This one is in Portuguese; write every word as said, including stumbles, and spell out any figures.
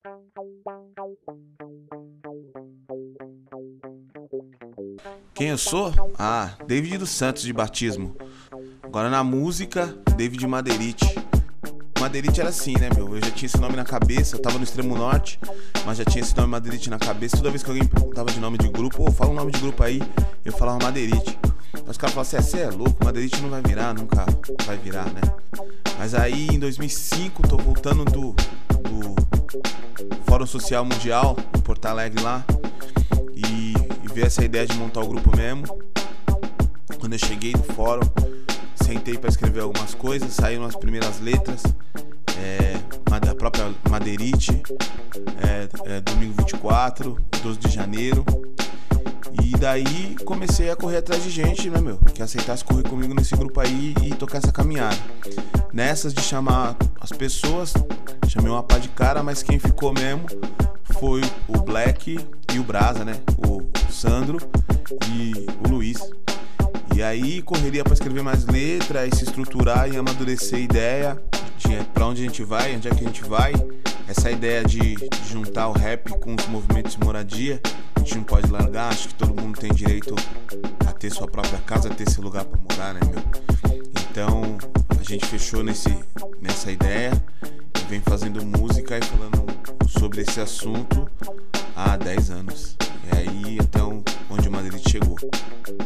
Quem eu sou? Ah, David dos Santos de batismo. Agora na música, David Madeirite. Madeirite era assim, né, meu? Eu já tinha esse nome na cabeça, eu tava no extremo norte, mas já tinha esse nome Madeirite na cabeça. Toda vez que alguém perguntava de nome de grupo, ô, oh, fala um nome de grupo aí, eu falava Madeirite. Os caras falavam assim, você é louco, Madeirite não vai virar, nunca vai virar, né? Mas aí em dois mil e cinco, tô voltando do, do Fórum Social Mundial, em Porto Alegre lá, e, e ver essa ideia de montar o grupo mesmo. Quando eu cheguei no fórum, sentei pra escrever algumas coisas, saíram as primeiras letras, é, a própria Madeirite, é, é, domingo vinte e quatro, doze de janeiro. E daí comecei a correr atrás de gente, né, meu, que aceitasse correr comigo nesse grupo aí e tocar essa caminhada. Nessas de chamar as pessoas, chamei uma pá de cara, mas quem ficou mesmo foi o Black e o Brasa, né, o Sandro e o Luiz. E aí correria pra escrever mais letra e se estruturar e amadurecer a ideia de pra onde a gente vai, onde é que a gente vai. Essa ideia de, de juntar o rap com os movimentos de moradia, a gente não pode largar, acho que todo mundo tem direito a ter sua própria casa, a ter esse lugar pra morar, né, meu? Então a gente fechou nesse, nessa ideia e vem fazendo música e falando sobre esse assunto há dez anos. E aí até onde o Madeirite chegou.